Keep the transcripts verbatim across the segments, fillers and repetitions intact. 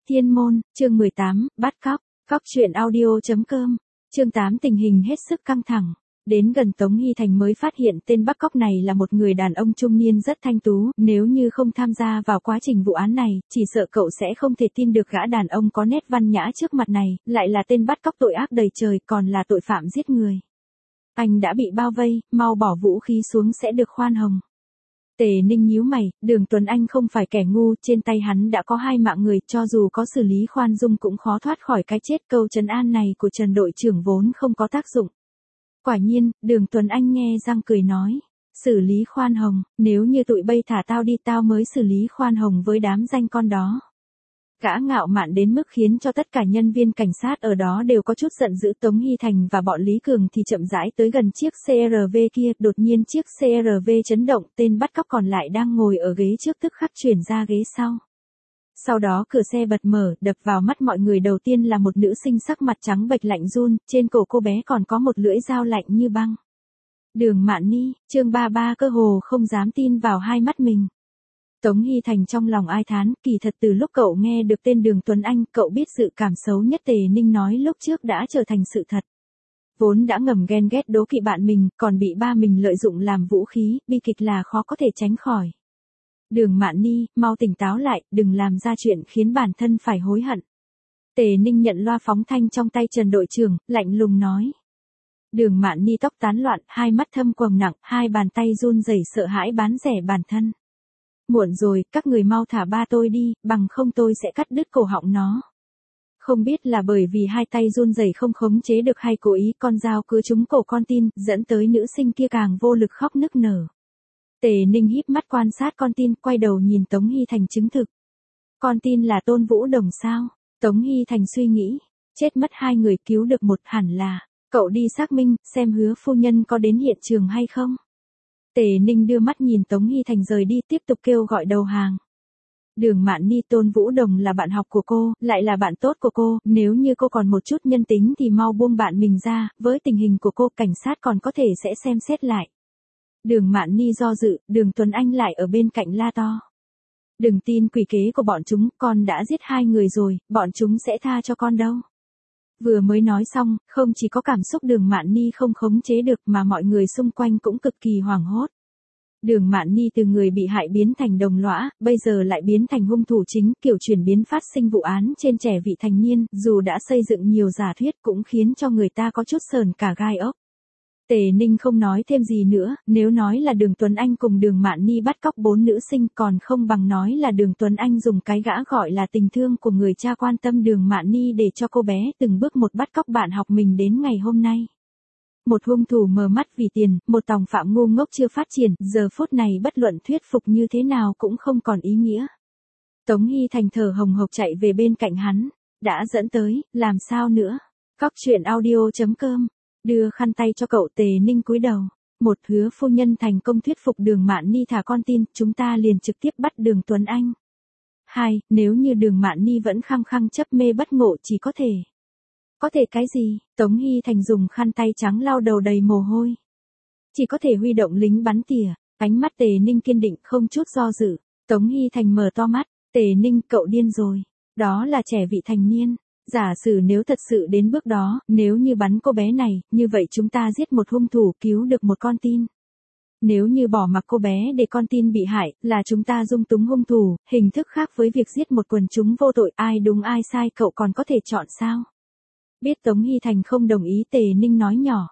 Thiên môn, chương mười tám, bắt cóc, cóc truyện audio chấm com, chương tám tình hình hết sức căng thẳng. Đến gần Tống Hy Thành mới phát hiện tên bắt cóc này là một người đàn ông trung niên rất thanh tú, nếu như không tham gia vào quá trình vụ án này, chỉ sợ cậu sẽ không thể tin được gã đàn ông có nét văn nhã trước mặt này, lại là tên bắt cóc tội ác đầy trời, còn là tội phạm giết người. Anh đã bị bao vây, mau bỏ vũ khí xuống sẽ được khoan hồng. Tề Ninh nhíu mày, Đường Tuấn Anh không phải kẻ ngu, trên tay hắn đã có hai mạng người, cho dù có xử lý khoan dung cũng khó thoát khỏi cái chết. Câu trấn an này của Trần đội trưởng vốn không có tác dụng. Quả nhiên, Đường Tuấn Anh nghe răng cười nói, xử lý khoan hồng, nếu như tụi bây thả tao đi tao mới xử lý khoan hồng với đám danh con đó. Gã ngạo mạn đến mức khiến cho tất cả nhân viên cảnh sát ở đó đều có chút giận dữ. Tống Hy Thành và bọn Lý Cường thì chậm rãi tới gần chiếc xê rờ vê kia, đột nhiên chiếc xê rờ vê chấn động, tên bắt cóc còn lại đang ngồi ở ghế trước tức khắc chuyển ra ghế sau. Sau đó cửa xe bật mở, đập vào mắt mọi người đầu tiên là một nữ sinh sắc mặt trắng bệch lạnh run, trên cổ cô bé còn có một lưỡi dao lạnh như băng. Đường Mạn Ni, chương ba mươi ba cơ hồ không dám tin vào hai mắt mình. Tống Hy Thành trong lòng ai thán, kỳ thật từ lúc cậu nghe được tên Đường Tuấn Anh, cậu biết dự cảm xấu nhất Tề Ninh nói lúc trước đã trở thành sự thật. Vốn đã ngầm ghen ghét đố kỵ bạn mình, còn bị ba mình lợi dụng làm vũ khí, bi kịch là khó có thể tránh khỏi. Đường Mạn Ni, mau tỉnh táo lại, đừng làm ra chuyện khiến bản thân phải hối hận. Tề Ninh nhận loa phóng thanh trong tay Trần đội trưởng, lạnh lùng nói. Đường Mạn Ni tóc tán loạn, hai mắt thâm quầng nặng, hai bàn tay run rẩy sợ hãi bán rẻ bản thân. Muộn rồi, các người mau thả ba tôi đi, bằng không tôi sẽ cắt đứt cổ họng nó. Không biết là bởi vì hai tay run rẩy không khống chế được hay cố ý, con dao cứ trúng cổ con tin, dẫn tới nữ sinh kia càng vô lực khóc nức nở. Tề Ninh híp mắt quan sát con tin, quay đầu nhìn Tống Hy Thành chứng thực. Con tin là Tôn Vũ Đồng sao? Tống Hy Thành suy nghĩ, chết mất hai người cứu được một, hẳn là, cậu đi xác minh, xem Hứa phu nhân có đến hiện trường hay không? Tề Ninh đưa mắt nhìn Tống Hy Thành rời đi, tiếp tục kêu gọi đầu hàng. Đường Mạn Ni, Tôn Vũ Đồng là bạn học của cô, lại là bạn tốt của cô, nếu như cô còn một chút nhân tính thì mau buông bạn mình ra, với tình hình của cô cảnh sát còn có thể sẽ xem xét lại. Đường Mạn Ni do dự, Đường Tuấn Anh lại ở bên cạnh la to. Đừng tin quỷ kế của bọn chúng, con đã giết hai người rồi, bọn chúng sẽ tha cho con đâu. Vừa mới nói xong, không chỉ có cảm xúc Đường Mạn Ni không khống chế được mà mọi người xung quanh cũng cực kỳ hoảng hốt. Đường Mạn Ni từ người bị hại biến thành đồng lõa, bây giờ lại biến thành hung thủ chính, kiểu chuyển biến phát sinh vụ án trên trẻ vị thành niên, dù đã xây dựng nhiều giả thuyết cũng khiến cho người ta có chút sờn cả gai ốc. Tề Ninh không nói thêm gì nữa, nếu nói là Đường Tuấn Anh cùng Đường Mạn Ni bắt cóc bốn nữ sinh còn không bằng nói là Đường Tuấn Anh dùng cái gã gọi là tình thương của người cha quan tâm Đường Mạn Ni để cho cô bé từng bước một bắt cóc bạn học mình đến ngày hôm nay. Một hung thủ mờ mắt vì tiền, một tòng phạm ngu ngốc chưa phát triển, giờ phút này bất luận thuyết phục như thế nào cũng không còn ý nghĩa. Tống Hy Thành thở hồng hộc chạy về bên cạnh hắn, đã dẫn tới, làm sao nữa? Cóc truyện audio chấm com, đưa khăn tay cho cậu. Tề Ninh cúi đầu. Một, Hứa phu nhân thành công thuyết phục Đường Mạn Ni thả con tin, chúng ta liền trực tiếp bắt Đường Tuấn Anh. Hai, nếu như Đường Mạn Ni vẫn khăng khăng chấp mê bất ngộ chỉ có thể. Có thể cái gì? Tống Hy Thành dùng khăn tay trắng lau đầu đầy mồ hôi. Chỉ có thể huy động lính bắn tỉa. Ánh mắt Tề Ninh kiên định không chút do dự. Tống Hy Thành mở to mắt. Tề Ninh, cậu điên rồi. Đó là trẻ vị thành niên. Giả sử nếu thật sự đến bước đó, nếu như bắn cô bé này, như vậy chúng ta giết một hung thủ cứu được một con tin. Nếu như bỏ mặc cô bé để con tin bị hại, là chúng ta dung túng hung thủ, hình thức khác với việc giết một quần chúng vô tội, ai đúng ai sai cậu còn có thể chọn sao? Biết Tống Hy Thành không đồng ý, Tề Ninh nói nhỏ.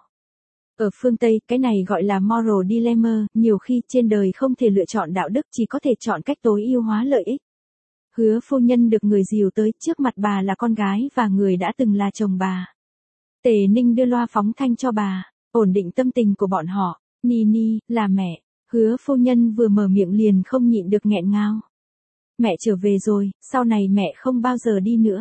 Ở phương Tây, cái này gọi là moral dilemma, nhiều khi trên đời không thể lựa chọn đạo đức, chỉ có thể chọn cách tối ưu hóa lợi ích. Hứa phu nhân được người dìu tới, trước mặt bà là con gái và người đã từng là chồng bà. Tề Ninh đưa loa phóng thanh cho bà, ổn định tâm tình của bọn họ. Ni Ni, là mẹ. Hứa phu nhân vừa mở miệng liền không nhịn được nghẹn ngào. Mẹ trở về rồi, sau này mẹ không bao giờ đi nữa.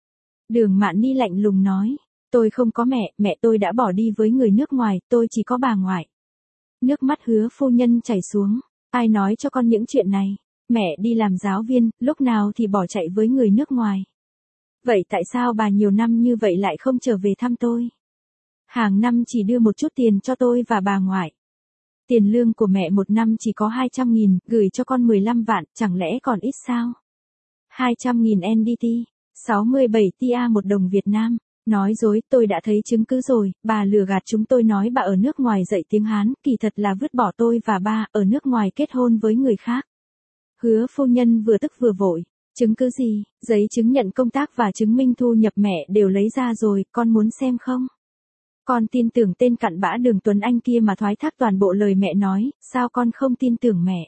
Đường Mạn Ni lạnh lùng nói, tôi không có mẹ, mẹ tôi đã bỏ đi với người nước ngoài, tôi chỉ có bà ngoại. Nước mắt Hứa phu nhân chảy xuống, ai nói cho con những chuyện này? Mẹ đi làm giáo viên, lúc nào thì bỏ chạy với người nước ngoài. Vậy tại sao bà nhiều năm như vậy lại không trở về thăm tôi? Hàng năm chỉ đưa một chút tiền cho tôi và bà ngoại. Tiền lương của mẹ một năm chỉ có hai trăm nghìn, gửi cho con mười lăm vạn, chẳng lẽ còn ít sao? hai trăm nghìn en đê tê. sáu mươi bảy tia một đồng Việt Nam. Nói dối, tôi đã thấy chứng cứ rồi, bà lừa gạt chúng tôi nói bà ở nước ngoài dạy tiếng Hán, kỳ thật là vứt bỏ tôi và ba, ở nước ngoài kết hôn với người khác. Hứa phu nhân vừa tức vừa vội. Chứng cứ gì, giấy chứng nhận công tác và chứng minh thu nhập mẹ đều lấy ra rồi, con muốn xem không? Con tin tưởng tên cặn bã Đường Tuấn Anh kia mà thoái thác toàn bộ lời mẹ nói, sao con không tin tưởng mẹ?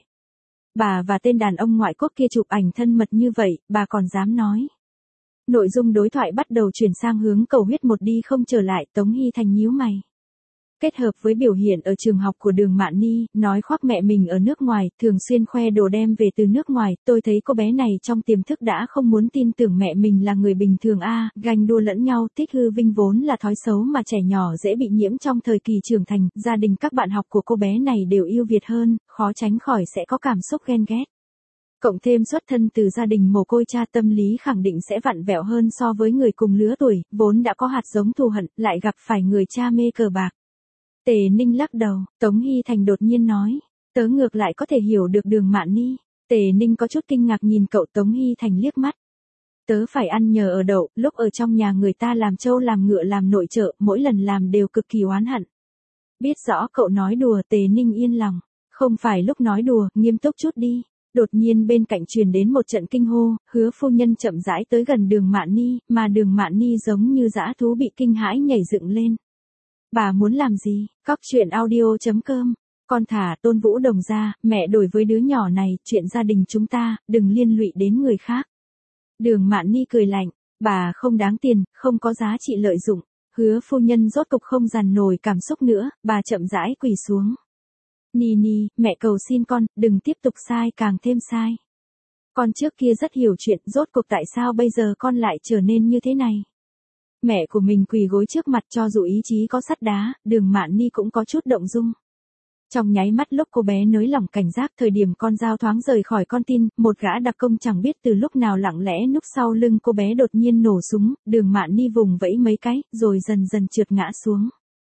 Bà và tên đàn ông ngoại quốc kia chụp ảnh thân mật như vậy, bà còn dám nói. Nội dung đối thoại bắt đầu chuyển sang hướng cầu huyết một đi không trở lại, Tống Hy Thành nhíu mày. Kết hợp với biểu hiện ở trường học của Đường Mạn Ni, nói khoác mẹ mình ở nước ngoài, thường xuyên khoe đồ đem về từ nước ngoài, tôi thấy cô bé này trong tiềm thức đã không muốn tin tưởng mẹ mình là người bình thường a, à, ganh đua lẫn nhau, thích hư vinh vốn là thói xấu mà trẻ nhỏ dễ bị nhiễm trong thời kỳ trưởng thành, gia đình các bạn học của cô bé này đều yêu Việt hơn, khó tránh khỏi sẽ có cảm xúc ghen ghét. Cộng thêm xuất thân từ gia đình mồ côi cha, tâm lý khẳng định sẽ vặn vẹo hơn so với người cùng lứa tuổi, vốn đã có hạt giống thù hận, lại gặp phải người cha mê cờ bạc. Tề Ninh lắc đầu, Tống Hy Thành đột nhiên nói, tớ ngược lại có thể hiểu được Đường Mạn Ni. Tề Ninh có chút kinh ngạc nhìn cậu Tống Hy Thành liếc mắt. Tớ phải ăn nhờ ở đậu, lúc ở trong nhà người ta làm trâu làm ngựa làm nội trợ, mỗi lần làm đều cực kỳ oán hận. Biết rõ cậu nói đùa, Tề Ninh yên lòng. Không phải lúc nói đùa, nghiêm túc chút đi. Đột nhiên bên cạnh truyền đến một trận kinh hô, Hứa phu nhân chậm rãi tới gần Đường Mạn Ni, mà Đường Mạn Ni giống như dã thú bị kinh hãi nhảy dựng lên. Bà muốn làm gì? Cóc truyện audio chấm com. Con thả Tôn Vũ Đồng ra, mẹ đổi với đứa nhỏ này, chuyện gia đình chúng ta, đừng liên lụy đến người khác. Đường Mạn Ni cười lạnh, bà không đáng tiền, không có giá trị lợi dụng. Hứa phu nhân rốt cục không dằn nổi cảm xúc nữa, bà chậm rãi quỳ xuống. Ni Ni, mẹ cầu xin con, đừng tiếp tục sai càng thêm sai. Con trước kia rất hiểu chuyện, rốt cuộc tại sao bây giờ con lại trở nên như thế này? Mẹ của mình quỳ gối trước mặt, cho dù ý chí có sắt đá, Đường Mạn Ni cũng có chút động dung. Trong nháy mắt lúc cô bé nới lỏng cảnh giác, thời điểm con dao thoáng rời khỏi con tin, một gã đặc công chẳng biết từ lúc nào lặng lẽ núp sau lưng cô bé đột nhiên nổ súng, Đường Mạn Ni vùng vẫy mấy cái, rồi dần dần trượt ngã xuống.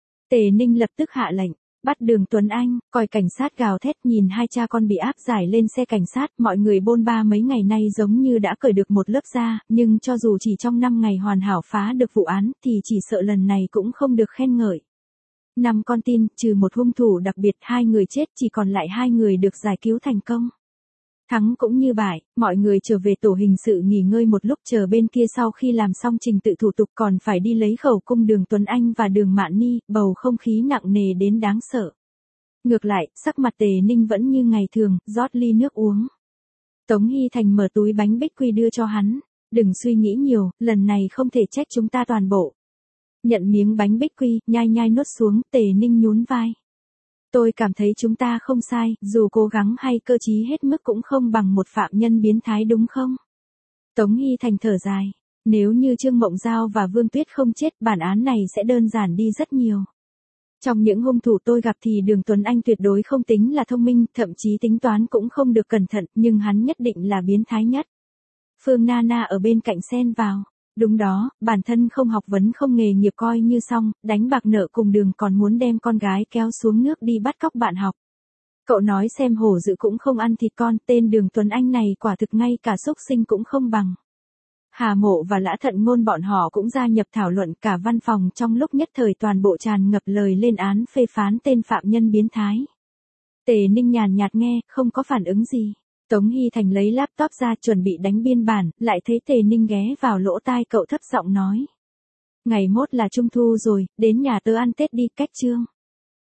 Tề Ninh lập tức hạ lệnh, bắt Đường Tuấn Anh, coi cảnh sát gào thét, nhìn hai cha con bị áp giải lên xe cảnh sát, mọi người bôn ba mấy ngày nay giống như đã cởi được một lớp da, nhưng cho dù chỉ trong năm ngày hoàn hảo phá được vụ án, thì chỉ sợ lần này cũng không được khen ngợi. Năm con tin, trừ một hung thủ đặc biệt, hai người chết, chỉ còn lại hai người được giải cứu thành công. Thắng cũng như bại, mọi người trở về tổ hình sự nghỉ ngơi một lúc, chờ bên kia sau khi làm xong trình tự thủ tục còn phải đi lấy khẩu cung Đường Tuấn Anh và Đường Mạn Ni, bầu không khí nặng nề đến đáng sợ. Ngược lại, sắc mặt Tề Ninh vẫn như ngày thường, rót ly nước uống. Tống Hy Thành mở túi bánh bích quy đưa cho hắn, đừng suy nghĩ nhiều, lần này không thể trách chúng ta toàn bộ. Nhận miếng bánh bích quy, nhai nhai nuốt xuống, Tề Ninh nhún vai. Tôi cảm thấy chúng ta không sai, dù cố gắng hay cơ trí hết mức cũng không bằng một phạm nhân biến thái đúng không? Tống Hy Thành thở dài. Nếu như Trương Mộng Giao và Vương Tuyết không chết, bản án này sẽ đơn giản đi rất nhiều. Trong những hung thủ tôi gặp thì Đường Tuấn Anh tuyệt đối không tính là thông minh, thậm chí tính toán cũng không được cẩn thận, nhưng hắn nhất định là biến thái nhất. Phương Nana ở bên cạnh xen vào. Đúng đó, bản thân không học vấn không nghề nghiệp coi như xong, đánh bạc nợ cùng Đường còn muốn đem con gái kéo xuống nước đi bắt cóc bạn học. Cậu nói xem, hổ dữ cũng không ăn thịt con, tên Đường Tuấn Anh này quả thực ngay cả xúc sinh cũng không bằng. Hà Mộ và Lã Thận Ngôn bọn họ cũng gia nhập thảo luận, cả văn phòng trong lúc nhất thời toàn bộ tràn ngập lời lên án phê phán tên phạm nhân biến thái. Tề Ninh nhàn nhạt nghe, không có phản ứng gì. Tống Hy Thành lấy laptop ra chuẩn bị đánh biên bản, lại thấy Tề Ninh ghé vào lỗ tai cậu thấp giọng nói. Ngày mốt là Trung thu rồi, đến nhà tớ ăn Tết đi, cách chương.